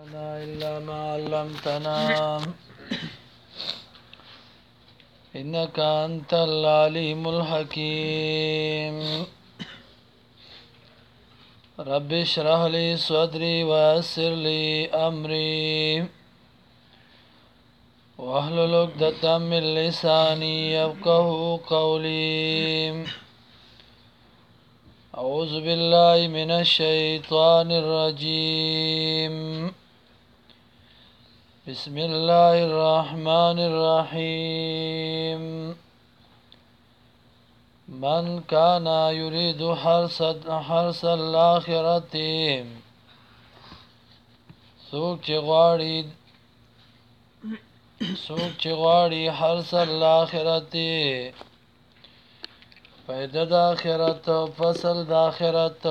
إلا ما علمتنا إنك أنت العليم الحكيم رب اشرح لي صدري ويسر لي أمري واحلل عقدة من لساني يفقهوا قولي أعوذ بالله من الشيطان الرجيم بسم الله الرحمن الرحيم من كان يريد حرث الآخرة څوک چې غواړي حرث الآخرت فائدہ د آخرت فصل د آخرت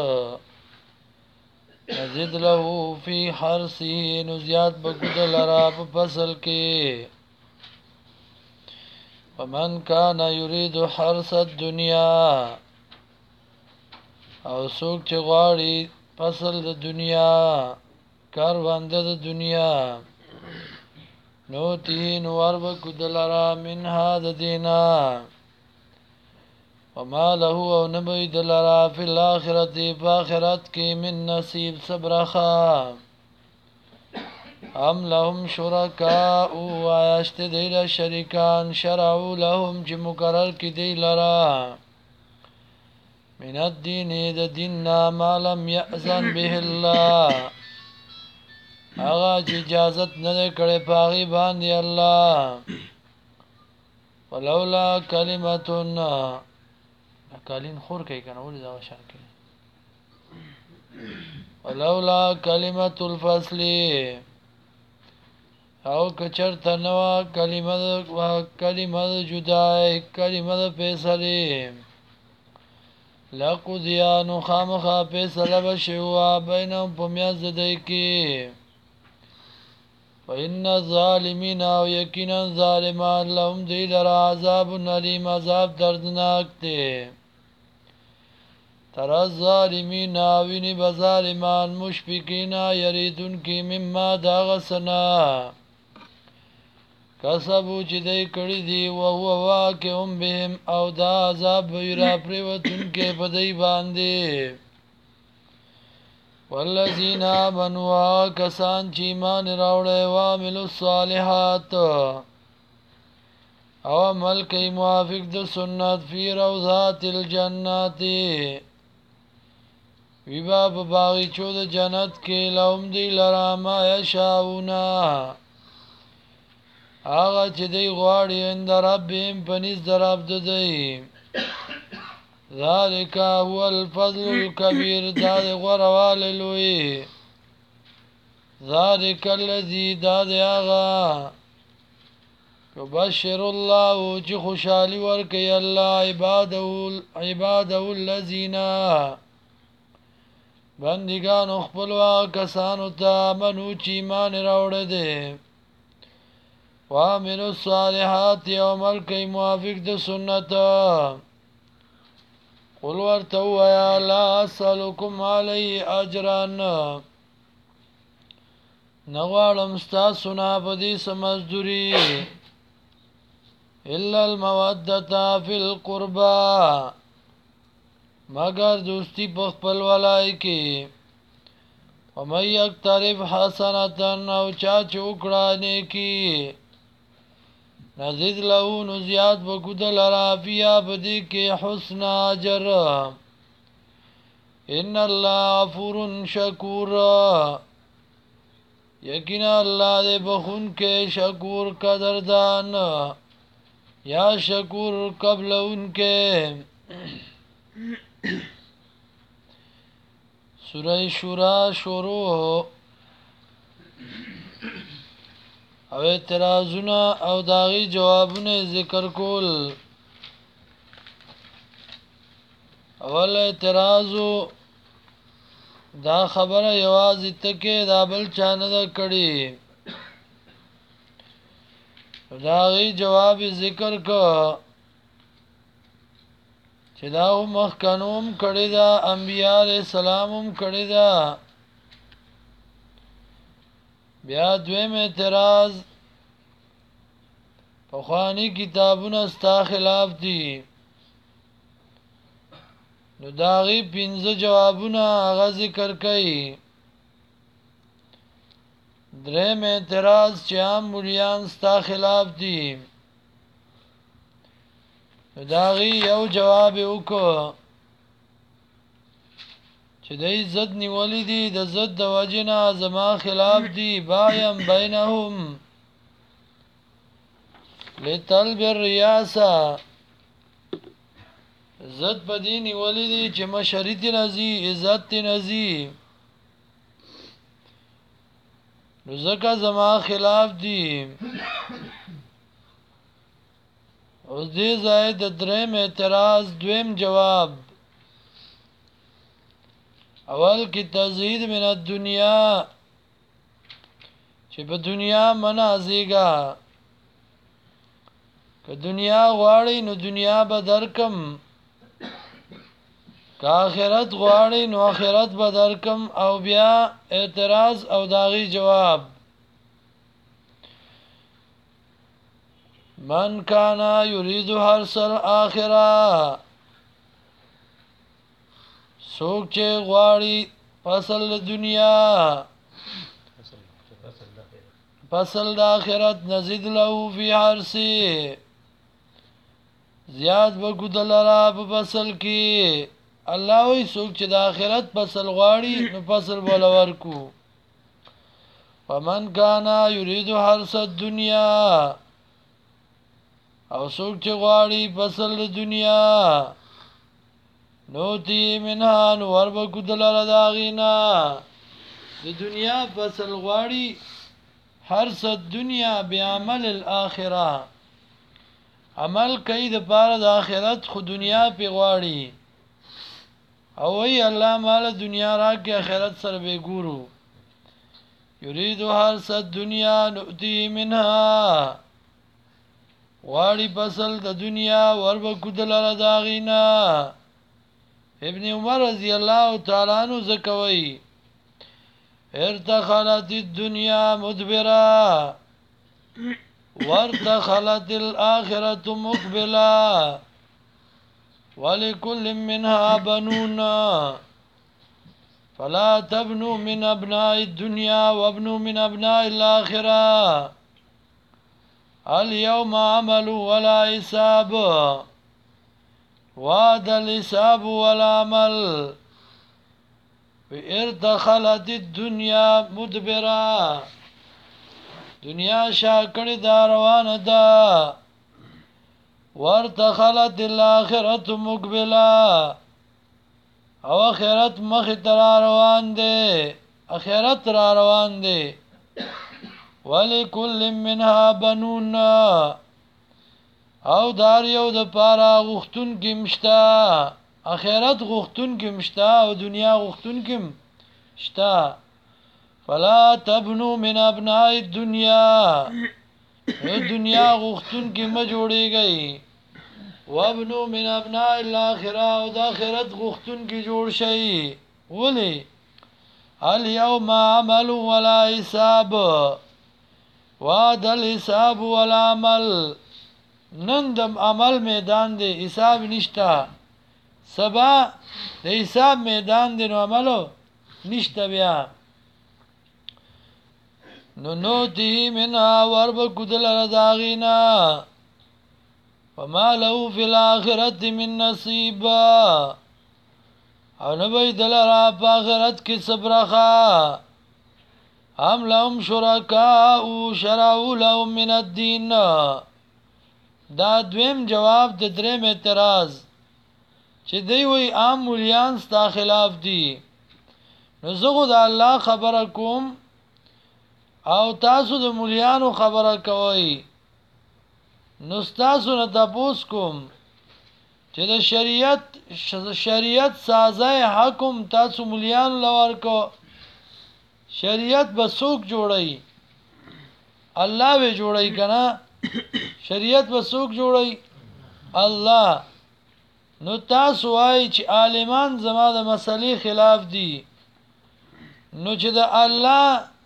نزد له فی حرثه نزیات بکد لرا په فصل کې ومن کان یرید حرث الدنیا او څوک چې غواړي فصل د دنیا کارونده د دنیا نو تین ور بکد لرا منها د دینا وما له او نبی دلرا فی الاخرت فاخرت کی من نصیب صبرخا ام لهم شرکاء وایشت دیل شرکان شرعو لهم چی مقرر کی دیلرا من الدین دا دیننا ما لم یأذن به اللہ آغا چی اجازت ندے کڑے پاغی باندی اللہ ولولا کلمتن قالین خور کوي کنه ولې دا شان کوي ولولا کلمۃ الفصل او کچرته نو کلمه جدای کلمه فیصله لقضیا نو خامخا فیصله بشوا بینهم پمیاز دای کی فإن الظالمین او یقینا ظالمان لهم دیلر عذاب علیم عذاب دردناک دی تر الظالمین ویني بظالمان مشفقین یریدون کی مما داغسنا کسبو چې دی کړی دی او هو واقعهم بهم او دا عذاب ویرا پریوتون کې بدی باندې والذین آمنوا کسان چې ایمان راوړی او عملوا الصالحات او عمل کوي موافق د سنت فی روضات الجنات ویبا په باغچو د جنت کې لهم دی لرا ما یشاؤنا هغه چې دی غواړي عند ربهم پنځ درب دی ذالک هو الفضل الكبیر دا دی غوروال لوی ذالک الذی دا دی هغه یبشر الله چې خوشحالي ورکوي الله عباده الذین بندگانو خپلوا کسانو ته منو چې ایمان راوړی دی وعملوا الصالحات عمل کوي موافق د سنت قل ورته ووایه لا اسألکم علیه اجرا نه غواړم ستاسو نه په دې څه مزدوري الا المودة فی القربى مگر دوستی په خپل ولای کې ومن یقترف حسنة او چا چې وکړه نیکي نزد له نو زیات بکد لرا فیا بدی کې حسن اجر ان الله غفور شکور یقینا الله دې بخون کې شکور قدردان یا شکور قبل انکه سورہ شورا شروع او اعتراضونه او داغي جوابونه ذکر کول اول اعتراضو دا خبره یوازې تکي دا بل چانه دا کړي داغي جواب ذکر کو چې دا مخکنوم کړي دا انبیاء علیہ السلامم کړي دا بیا دویم اعتراض پخوانی کتابونه ستا خلاف دي نو داغي 15 جوابونه هغه ذکر کړي دریم اعتراض چې عام مولیان ستا خلاف دي نو داغي یو جواب وکړه چې د عزت نیولې دي د زد د وجنه زما خلاف دي بایم بینهم لطلب الریاسه زد په دې نیولې دي چې مشرتی نزي عزت نزي نو زکه زما خلاف دي اوس دې زائد دریم اعتراض دویم جواب اول کی تزهید من الدنیا چې په دنیا منازيګا که دنیا غواړي نو دنیا به درکم که آخرت غواړي نو آخرت به درکم او بیا اعتراض او داغي جواب من کان یرید حرث الاخره سوک چې غواړي فصل دنیا فصل د آخرت نزيد له فی حرثی زیاد بګدل را په فصل کې الله وی سوک چې د آخرت فصل غواړي نو فصل بوله ورکو ومن کان یرید حرث الدنیا او سوک چې غواړي فصل د دنیا نوتی منها نو وربکو دلال داغینا د دنیا فصل غواړي حرث الدنیا بعمل الاخره عمل کوي د پاره د آخرت خو دنیا په غواړي او وی الله مال دنیا راکې آخرت سره به ګورو یرید حرث الدنیا نوتی منها غواړي فصل د دنیا وربکو دلال داغینا ابن عمر رضی الله تعالی عنہ زکوي ارتخلت الدنيا مدبرا وارتخلت الاخره مقبلا ولكل منها بنون فلا تبنوا من ابناء الدنيا وابنوا من ابناء الاخره اليوم عمل ولا حساب وعد الحساب والعمل ارتخلت الدنيا مدبرا دنیا شاکړی دا روانه ده ورتخلت الاخرت مقبلا او اخرت مخ تر روان دي اخرت را روان دي ولکل منها بنون او دار یو د پارا غختون کې مشتا اخرت غختون کې مشتا او دنیا غختون کې مشتا فلا تبنو من ابناء الدنيا دنیا غختون کې ما جوړيږي وابنو من ابناء الاخره او د اخرت غختون کې جوړ شي ولی اليوم عمل ولا حساب وعد الحساب والعمل نن د عمل میدان دی حساب نشتا سبا د حساب میدان دی نو عملو نشتا بیا نو نوتی منها ورب کدل رداغینا وما له فی الاخرت من نصیبا او نبی دل را پا آخرت کی صبرخا هم لهم شرکاء شرعو لهم من الدین دا دویم جواب د دریم اعتراض چې دی وی عام مولیان ستا خلاف دي نو زغو د الله خبره کوم او تاسو د مولیانو خبره کوي نو تاسو نه تاسو کوم چې د شریعت سازه حکم تاسو مولیان لور کو شریعت به څوک جوړي الله به جوړي کنه شریعت به څوک جوړي الله نو تاسو وای چې عالمان زما د مسلې خلاف دي نو چې د الله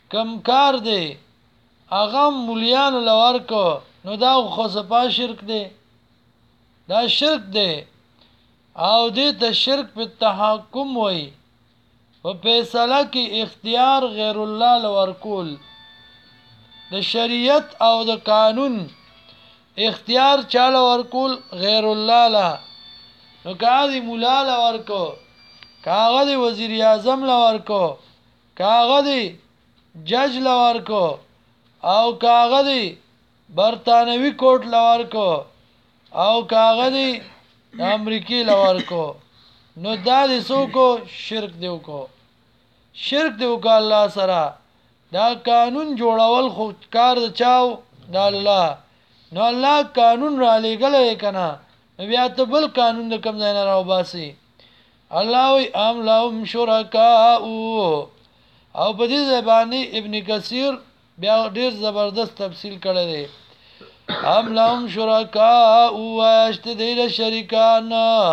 کم کار دی هغه مولیانو لورکو نو دا خو صفا شرک دی دا شرک دی او دې ته شرک په تحکم وای په فیصله کې اختیار غیر الله لورکول د شریعت او د قانون اختیار چاله ورکول غیر الله لا نو کاغذ مولا لورکو کاغذ وزیر اعظم لورکو کاغذ جج لورکو او کاغذ برطانوي کوټ لورکو او کاغذ امریکای لورکو نو دا دې سوکو شرک دیو کو شرک دیو کو الله سره دا قانون جوړول خو کار د چاو دا الله نو الله قانون را لګلې کنا بیا ته بل قانون د کم ځای نه راو باسي الله وی ام لهم شرکاء او په دې زبانی ابن کثیر بیا ډیر زبردست تفصیل کړی دی ام لهم شرکاء واشتدل شریکان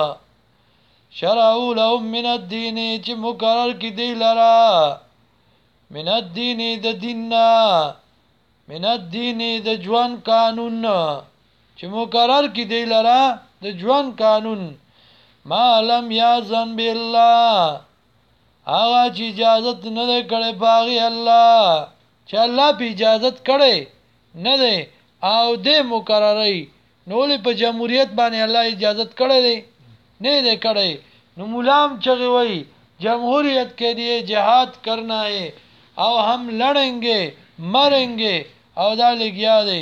شرعوا لهم من الدین چې مقرر کی دی لرا من الدین د دیننا من الدین د ژوند قانون چې مقرر کی دی لرا د ژوند قانون ما لم یاذن بالله هغه چې اجازه نه کړي باغی الله چې الله په اجازه کړي نه دی او دې مقرري نو له په جمهوریت باندې الله اجازه کړي دی نه دی کړي نو مولام چغي وای جمهوریت کے لیے جہاد کرنا ہے او ہم لڑیں گے مریں او دا لګیا دی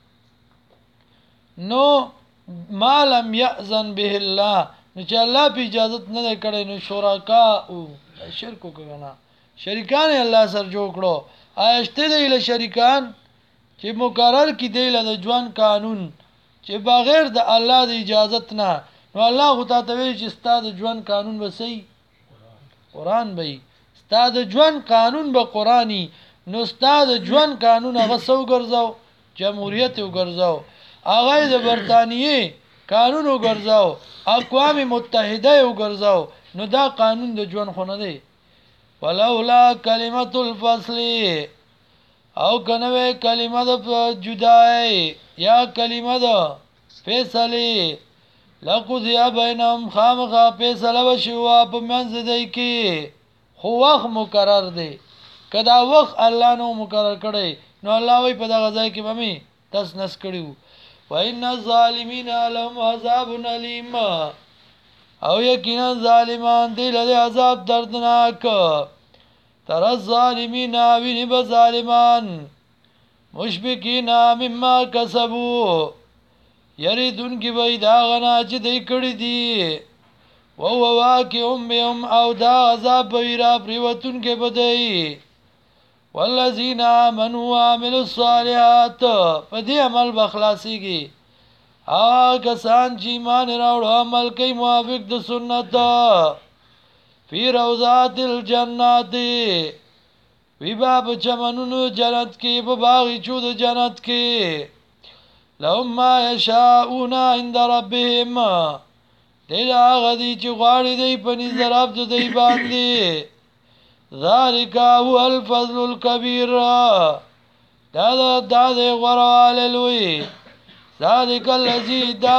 نو ما لم یأذن به الله نو چې الله په اجازه نه کړي نو شرکا او شرک وکړه شریکان الله سره جوړ کړو آشته دی له شریکان چې مقرر کی دی له ژوند قانون چې بغیر د الله د اجازت نه نو الله خو ته وی چې ستاسو ژوند قانون وسی قران به ستاسو ژوند قانون به قرآنی نو ستاسو ژوند قانون هغه سو ګرځاو جمهوریت وګرځاو هغه د برتانیې قانون وګرځاو اقوام متحده وګرځاو نو دا قانون د ژوند خو نه دی ولولا کلمۃ الفصل او کنه کلمه د جدای یا کلمه د فیصله لقضی بینهم خامخا فیصله وشوا په منځ دی کې خو وخت مقرر دی کدا وخت الله نو مقرر کړي نو الله وی په دغه ځای کې بمي تاس نس کړیو وان الظالمین لهم عذاب الیم او یقینا ظالمان دی له عذاب دردناک تر الظالمین وین بظالمان مشفقین مما کسبوا یریدون کی وای دا غنا چې دی کړی دی او واقعهم بهم او دا عذاب بیرا پریوتون کې بدای والذین آمنوا وعملوا الصالحات فدی عمل بخلاصیږي کسان چې ایمان راوړ عمل کوي موافق د سنت فی روضات الجنات وی باب چمنونو جنت کې په باغچو د جنت کې لهم ما یشاءون عند ربهم دیلا غدی چې غواړي دی په نظر عبد دی باندې ذالک هو الفضل الكبير دا غوړواله لوی ذالک الذی دا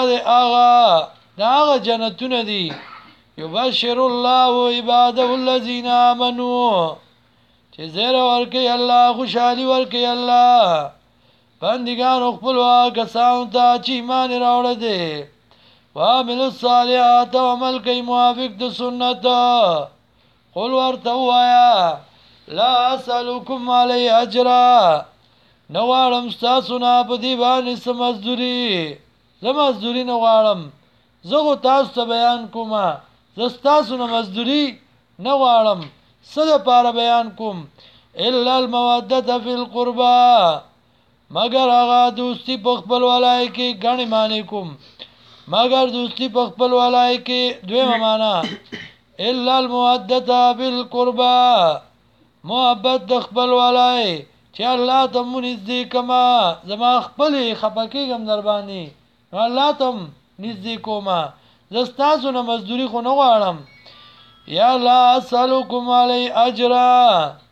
هغه جنتونه دي یبشر الله عباده الذین آمنوا چې زیر ورکي الله خوشالي ورکي الله بندگان خپل کسان ته چې ایمان راوړل دي وعمل الصالحات عمل کوي موافق د سنت قل ورته وایا لا اسالکم علی اجرا نو غواړم تاسو نه په دی باندې سمزدوري زمزدوري نه غواړم زه تاسو ته بیان کوم زه تاسو نه مزدوري نه غواړم څه لپاره بیان کوم الا الموده فی القربى مگر هغه دوستی په خپل ولای کې غنی معنی کوم مگر دوستی په خپل ولای کې دویمه معنا الا الموده بالقربى محبت د خپل ولای چې الله ته نږدې کما زما خپل خپکیږم در باندې الله ته نږدې کوما زستاسو نه مزدوری خو نه غواړم یا لا اسالکم علی اجرا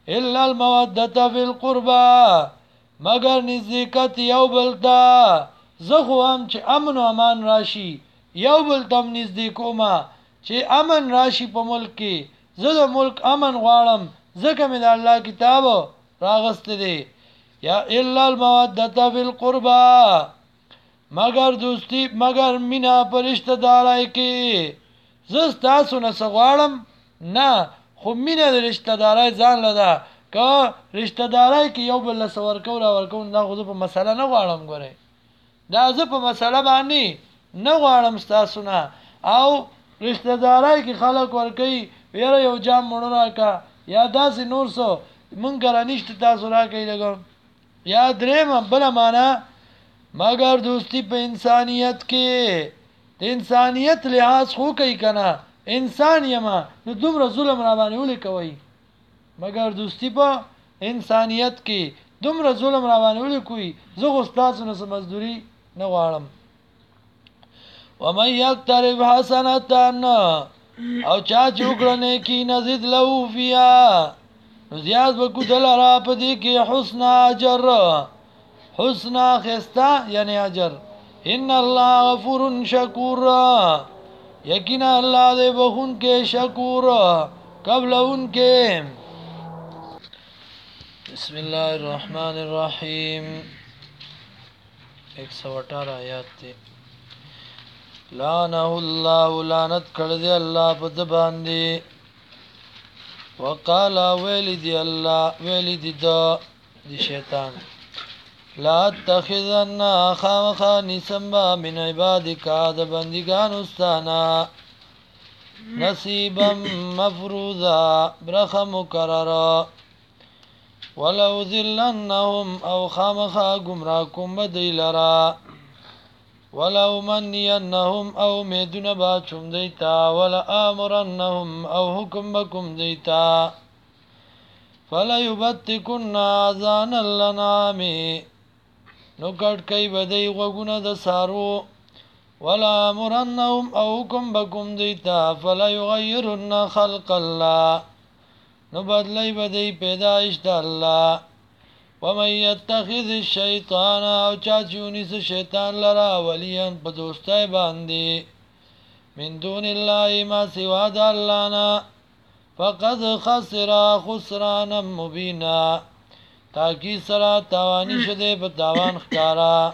الا المودة فی القربا مگر نزدېکت یو بل ته زه خو هم چې امن و امان راشي یو بل ته هم نږدې کومه چې امن راشي په ملک کې زه د ملک امن غواړم ځکه مې د الله کتاب راغسته دی یا الا المودة فی القربا مگر دوستی مگر مینا پر رشتہ دارای کې زه ستاسو نه څه غواړم نه خو مینه د رشتہ دارای ځان لده که رشتہ دارای کې یو بل له ورکو را ورکو دا خو زه په مسله نه غواړم ګورئ دا زه په مسله باندې نه غواړم ستاسو نه او رشتہ دارای کې خلک ورکوي ویره یو جام مړه راکا یا داسې نور څه مونږ کره نشته تاسو راکوي لګم یا درېمه بله معنا مگر دوستی په انسانیت کې د انسانیت لحاظ خو کوي کنه انسان یما نو دومره ظلم را باندې ولې کوي مگر دوستی په انسانیت کې دومره ظلم را باندې ولې کوي زه خو ستاسو نه څه مزدوري نه غواړم ومن یقترب حسنة او چا چې وکړه نیکي نزد له فیها نو زیات به کو دلرا په دې کې حسن اجر حسن خستا یعنی اجر ان الله غفور شکور یقینا الله دې بخون کې شکور قبل ان کې بسم الله الرحمن الرحیم 118 آیات ته لعنه الله لعنت کړ دې الله په د باندې وقال ویل دی د شیطان لا تخذن خامخا نسمبا من عبادك د بندگان استانا نصیبا مفروضا برخ مکرر ولو ذلنهم او خامخا گمراکم بدی لرا ولو منینهم او میدون باچم دیتا ولا آمرنهم او حکم بکم دیتا فلا یبتکن آذان اللنامی نو کټ کوي بدی غوګونه د سارو ولا مرنهم او حکم بکم دیتا فلا یغیرن خلق الله نو بدلی بدی پیدایش د الله ومن یتخذ الشیطان او چاچونی سے شیطان لرا ولیا په دوستای باندې من دون الله ما سوا د الله نه فقد خسر خسرانا مبینا تاکی سرا تاوانی شده په تاوان ښکارا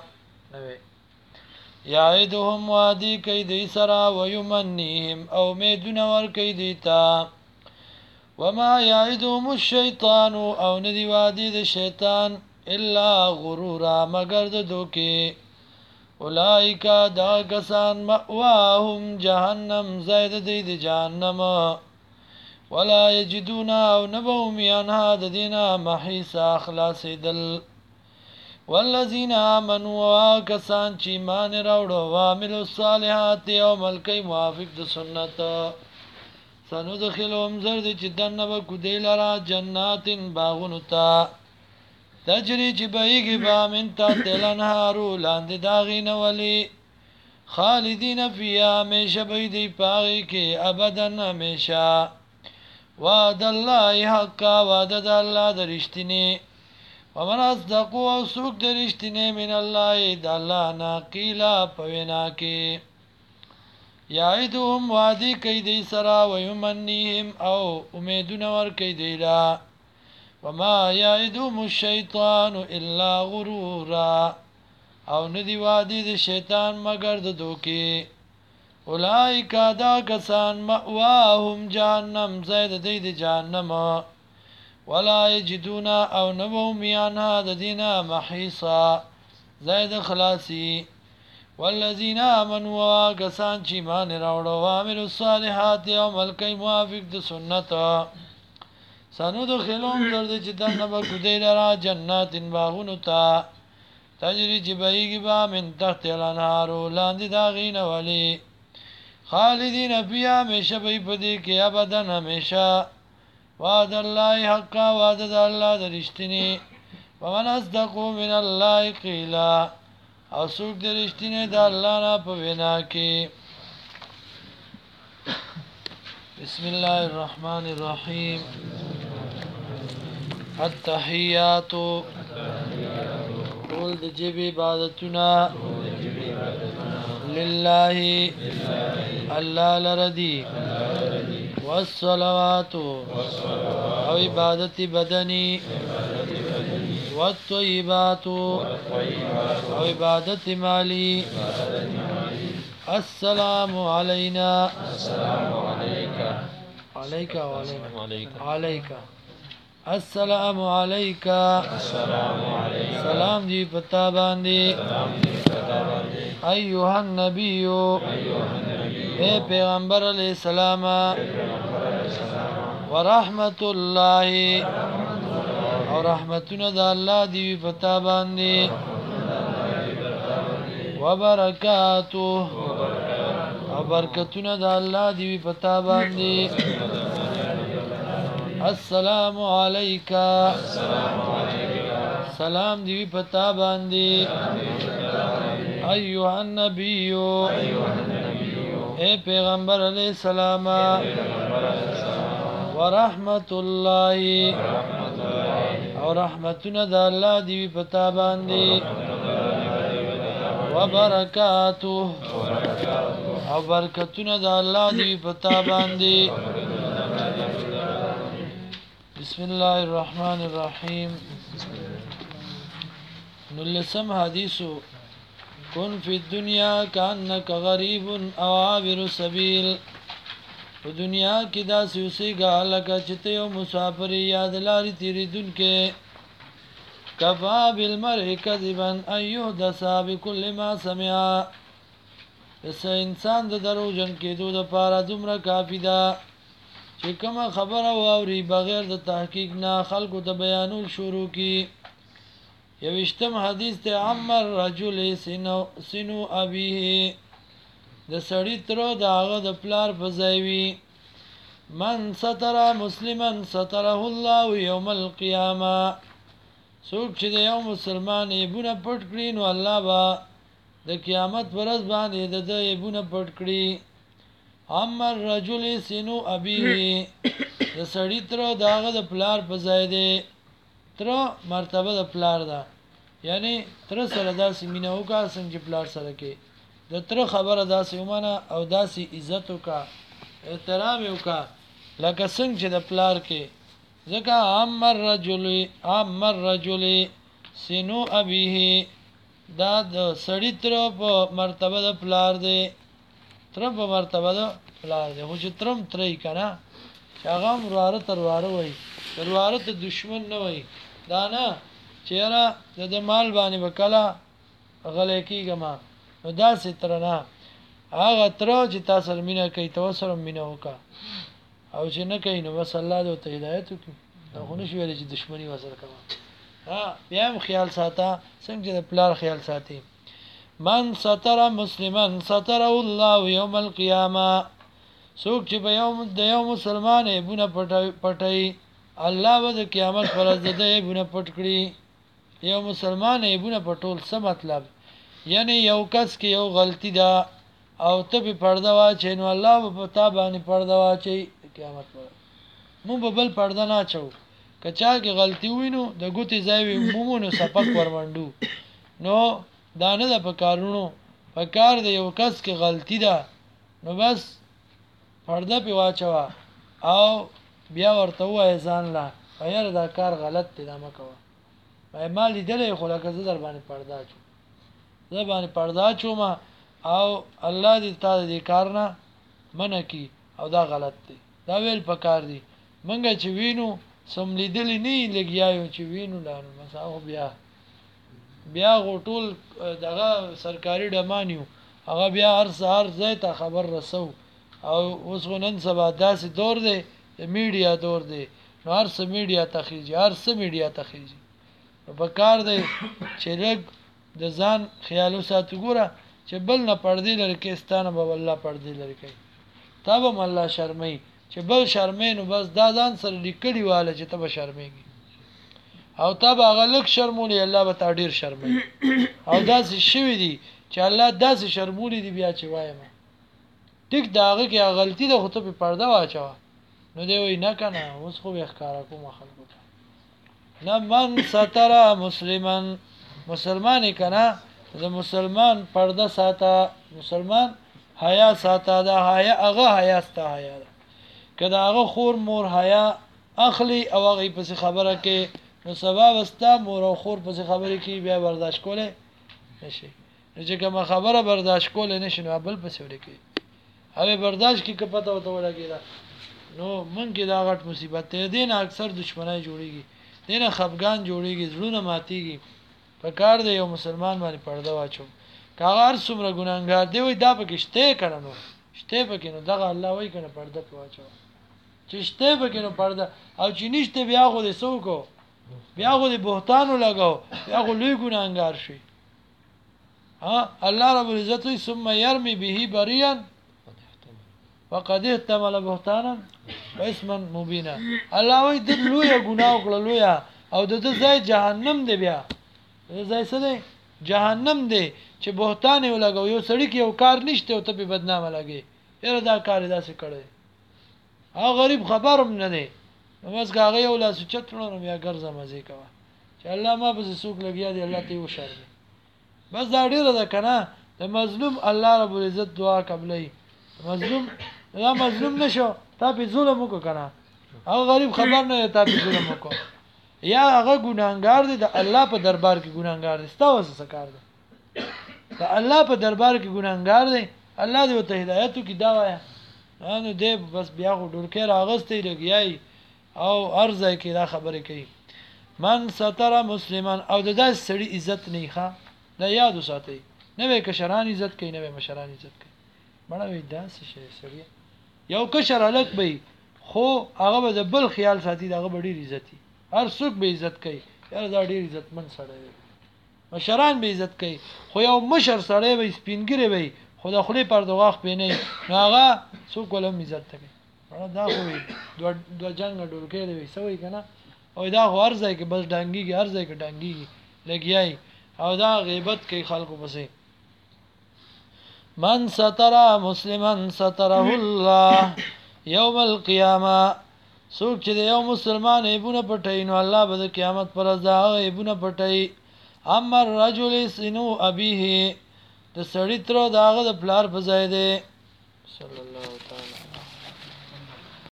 یعدهم وادی کوي دی سرا ویمنیهم او میدون ور کوي دیتا وما یعدهم الشیطان او ندی وادی د شیطان الا غرورا مگر د دوکي اولئک دا کسان مأواهم جهنم زید دی د جهنم ولا یجدون او نبوم ینها د دینا محیصا خلاص دل والذین آمنوا کسان چې ایمان راوړو وعملوا الصالحات او ملکی موافق د سنت سندخلهم زرد چې دنه به کودی لرا جنات باغونو ته تجری چې بهیږي به من تحت الانهارو لاندې د هغې نه ولي خالدین فیها همیشه به دی په هغې کې ابدا همیشه وعد الله حقا وعده د الله د رښتینې ومن اصدق او څوک د رښتینې من الله د الله نه قیله په وینا کې یعدهم وعدی کوي دی سره ویمنیهم او امیدونه ورکوي دی لا وما یعدهم الشیطان الا غرورا او ندی وعدی د شیطان مگر د دوکي اولئک دا کسان مأواهم جهنم زید دی د جهنم ولا یجدون او نبوم ینها د دینا محیصا زید خلاصی والذین آمنوا کسان چې ایمان راوړو وعملوا الصالحات او ملکی موافق د سنت سندخلهم زرد چې دنه به کودی لرا جنات باغونو ته تجری چې بهیږي به من تحت الانهارو لاندې د هغې نه ولي خالدین فیها همیشه به په دې کې ابدا همیشه وعد الله حقا وعده د الله د رښتینې ومن اصدق من الله قیلا او څوک د رښتینې د الله نه په وینا کې بسم الله الرحمن الرحیم التحیات ټول د جبې عبادتونه لله الله لردي والصلوات او عبادت بدني والطيبات او عبادت مالي السلام علينا عليك عليك السلام عليك سلام دی پتا باندې ایها النبی اے پیغمبر علیہ السلام ورحمت الله او رحمتنا د الله دی پتا باندې وبرکاته او برکتنا د الله دی پتا باندې السلام علیک سلام دی پتا باندې ایها النبی اے پیغمبر علیہ السلام ورحمت الله او رحمتنا د الله دی پتا باندې وبرکاته او برکتنا د الله دی پتا باندې بسم الله الرحمن الرحیم نلسم حدیثو کن فی الدنیا کانک غریب او عابر سبیل په دنیا کې داسې اوسېږه لکه چې ته یو مسافر یا د لارې تېرېدونکی کفا بالمرء کذبا ان یحدث بکل ما سمع انسان د دروغجن کېدو دپاره دومره کافي ده چې کومه خبره واوري بغیر د تحقیق نه خلکو ته بیانول شروع کی یوشتم حدیث ته عمر رجل سنو ابيه د سړی تر داغه د پلار په ځای وي من ستر مسلمن ستره الله یوم القیامه څوک چې د یو مسلمان ایبونه پټ کړي نو الله به د قیامت ورځ باندې د ایبونه پټ کړي عمر رجل سنو ابيه د سړی تر داغه د پلار په ځای دی تر مرتبه د پلار ده یعنی تر سره داسې مینه وکړه څنګه چې پلار سره کې د تر خبره داسې ومنه او داسې عزت وکړه احترام وکړه لکه څنګه چې د پلار کې ځکه عمر رجل سنو ابيه دا د سړی تر په مرتبه د پلار دی تر په مرتبه د پلار دی خو چې ترم ترې کنه چې هغه ورواره ترواره وای ورواره ته دشمن نه وای دا نه چیرې د مال باندې وکړه غلې کیږم نو داسې تر نه هغه تر چې تاسو مینه کوي تاسو سره مینه وکړه او چې نه کوي نو بس الله دې ته هدایت وکړي دا خو نشي ویل چې دشمنی وسره کوي ها بیا هم خیال ساته څنګه د پلار خیال ساتي من ستر مسلمان ستر الله یوم القیامه څوک چې به د یو مسلمان ایبونه پټي الله به د قیامت پر ورځ د ایبونه پټ کړي یو مسلمان ایبونه پټول څه مطلب یعنی یو کس کې یو غلطی ده او ته په پرده واچې نو الله به په تا باندې پرده واچي قیامت پر مونږ به بل پرده نه اچو کچا کې غلطي وینو د ګوتې ځای وي مومونو سپک ورمنډو نو دا نه ده په کارونو په کار د یو کس کې غلطي ده نو بس پرده پې واچوه او بیا ورته ووایه ځان له یاره دا کار غلط دی دا مه کوه ما لیدلی خو لکه زه در باندې پرده اچوم زه باندې پرده اچوم او الله دې تا د دې کار نه منع کړي او دا غلط دی دا ویل پکار دی منګه چې وینو سم لیدلی نه لګیایو چې وینو لانو مساو بیا غټول دغه سرکاري ډمانیو هغه بیا هر سهار ځای ته خبر رسو او اوس نن سبا داسې دور دی د میډیا دور دی نو هر څه میډیا ته خیږي هر څه میډیا ته خیږي نو په کار دی چې لږ د ځان خیال وساتو ګوره چې بل نه پردې لري کې ستانه به الله پردې لري کوي تا به الله شرمای چې بل شرمې نو بس دا ځان سره لیکلی واله چې ته به شرمېږي او تا به هغه لږ شرمولي الله به تا ډېر شرموي او داسې شوي دي چې الله داسې شرمولي دي بیا چې وایم ټیک د هغه کې غلطي ده خو ته په پرده واچوه نو دی وایي نه که نه اوس خو به ښکاره کوم خلکو ته نه من ستر مسلمان مسلمانی کنه د مسلمان پرده ساته مسلمان حیا ساته دا حیا هغه حیا ستا حیا ده که دا هغه خور مور حیا اخلی او هغه پس خبره کې نو سبا وستا مور او خور پس خبره کې بیا برداشت کوله نشي چې کوم خبره برداشت کوله نشي نو بل پس ورکی هغه برداشت کې که پته وته ولګیدا نو مونږ دا غټ مصیبت ته دین اکثر دشمنای جوړیږي دینه خفغان جوړیږي زړونه ماتيږي په کار دی یو مسلمان باندې پرده واچو کاغار څومره ګناګار دی وای دا پکې شته کړنو شته پکې نو دغه الله وای کنه پرده په واچو چې شته پکې نو پرده او چې نشته بیا خو دې سوکو بیا خو دې بهتانو لگاو بیا خو لوی ګناګار شي ها الله رب العزت ثم يرمي به بريا فقد احتمل بهتانا واسما مبينا الله وای د لوی ګناه کړل لوی او د ځای جهنم دی بیا ځای څه دی جهنم دی چې بهتان یو لګو یو سړی کې یو کار نشته او ته په بدنامه لګي یره دا کار داسې کړی هغه غریب خبرم نه دی بس هغه یو لاس چتړو نو بیا ګرځه مزه کوه چې الله ما به سوق لګیا دی الله ته یو شر بس دا ډیره ده کنه د مظلوم الله رب العزت دعا قبلې مظلوم دا مظلوم نشو تا په ظلم وکړه کنه هغه غریب خبر نه تا په ظلم وکړه یا هغه ګناګار دی د الله په دربار کې ګناګار دی ستاسو څه کار دی د الله په دربار کې ګناګار دی الله دې ته هدایت کی دا وایا نو دې بس بیا ډورکې راغستې لګیای او ارزه کې دا خبره کوي من ستر مسلمان او د داس سړي عزت نه ښه دا یاد وساتئ نه به کشران عزت کوي نه به مشران عزت کوي مړه وې داس شي سړي یو کشر الک به خو هغه به د بل خیال ساتي دغه ډیر عزتي هر څوک به عزت کوي یاره دا ډیر عزتمن سړی دی مشران به عزت کوي خو یو مشر سړی به سپینګری وي خو د خلی پر دغاخ پینې نو هغه څوک ولهم عزت کوي دا خو دو جنگ ډورکې دی سوي کنه او دا خو ارزه کې بس ډانګيږي ارزه کې ډانګيږي لګیای او دا غیبت کوي خلکو پسې من ستر مسلمان ستره الله یوم القیامه څوک چې یو مسلمان ایبونه پټي نو الله به د قیامت پر ورځ دا ایبونه پټي امر رجل سنو ابيه د سړی تر داغه د پلار په ځای دی صلی الله تعالی